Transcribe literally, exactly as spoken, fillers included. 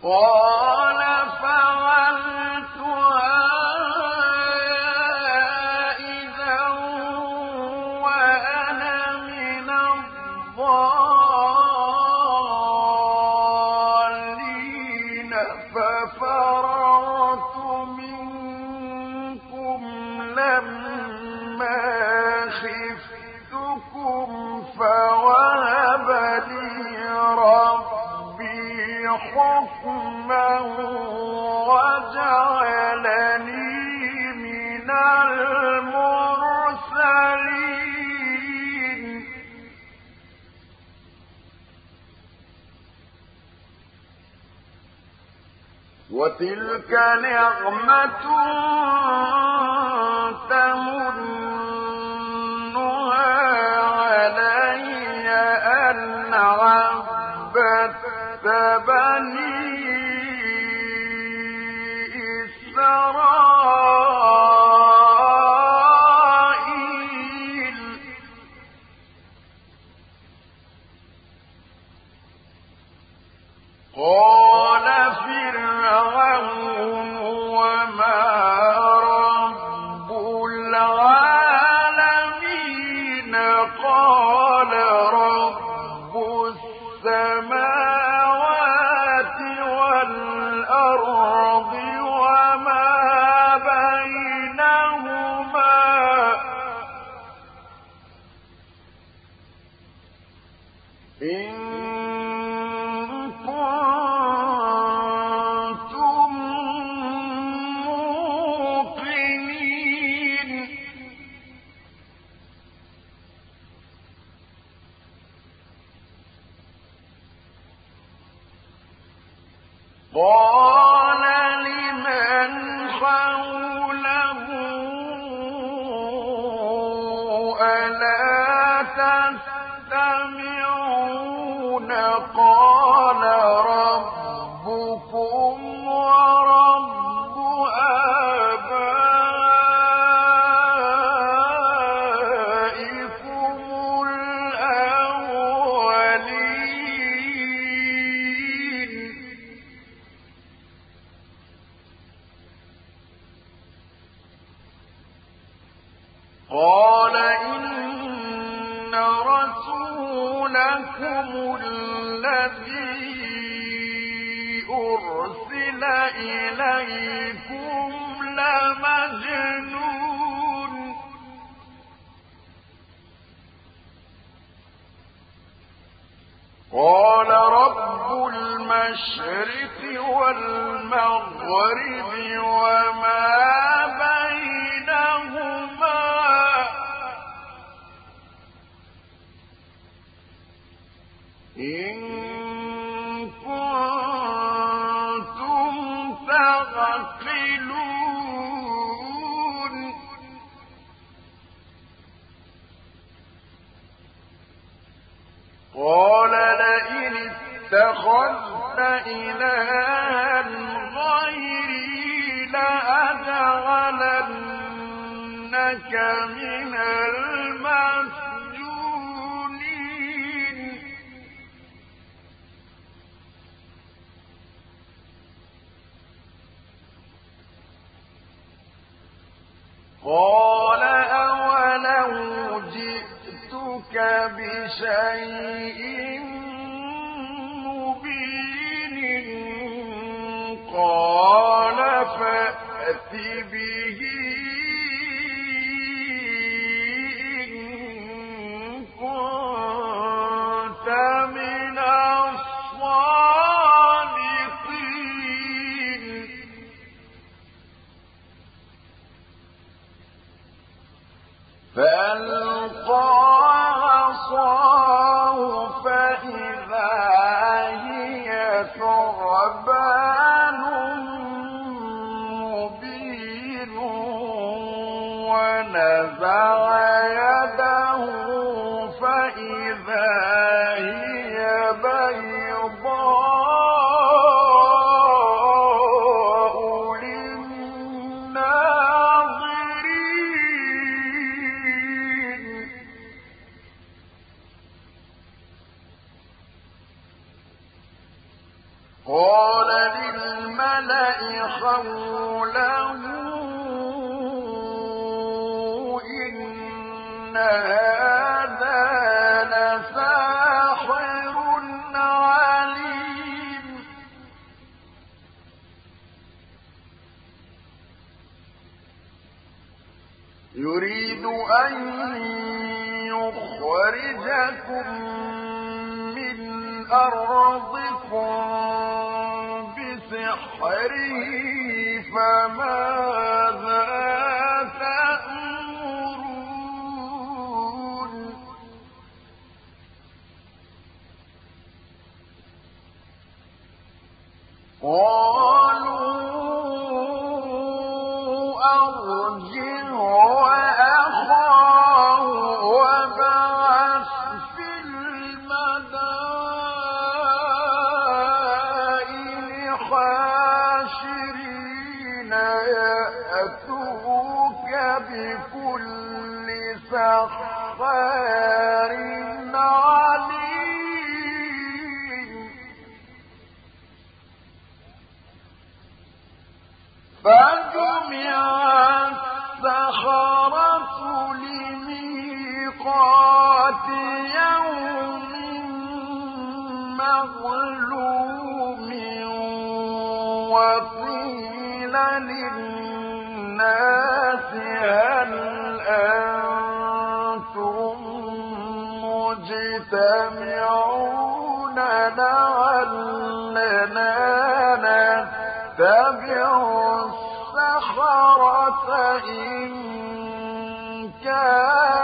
قال فعلتها إذا وأنا من الضالين ففررت منكم لما خفتكم فوهب لي ربي حكما وجعلني من المرسلين وتلك نعمة تمنها علي أن عبدت بني إسرائيل قال فرعون وما رب العالمين قال رب السماوات والأرض وما بينهما إن كنتم موقنين قال لمن حوله ألا تستمعون قال ربكم ورب آبائكم الأولين قال إن رسولكم الذي أرسل إليكم لمجنون قال رب المشرق والمغرب وما بينهما إن كنتم تعقلون قال لئن اتخذت إلها غيري لأجعلنك من المسجونين قال أولو جئتك بشيء مبين قال فأت به إن كنت من الصادقين فألقى عصاه قال للملأ حوله إن هذا لساحر عليم يريد أن يخرجكم من أرضكم بسحره فماذا تأمرون قالوا أرجه وأخاه وابعث في المدائن حاشرين يأتوك بكل سحار عليم فجمع السحرة لميقات يوم معلوم وقيل للناس هل أنتم مجتمعون لعلنا نتبع السحرة إن كان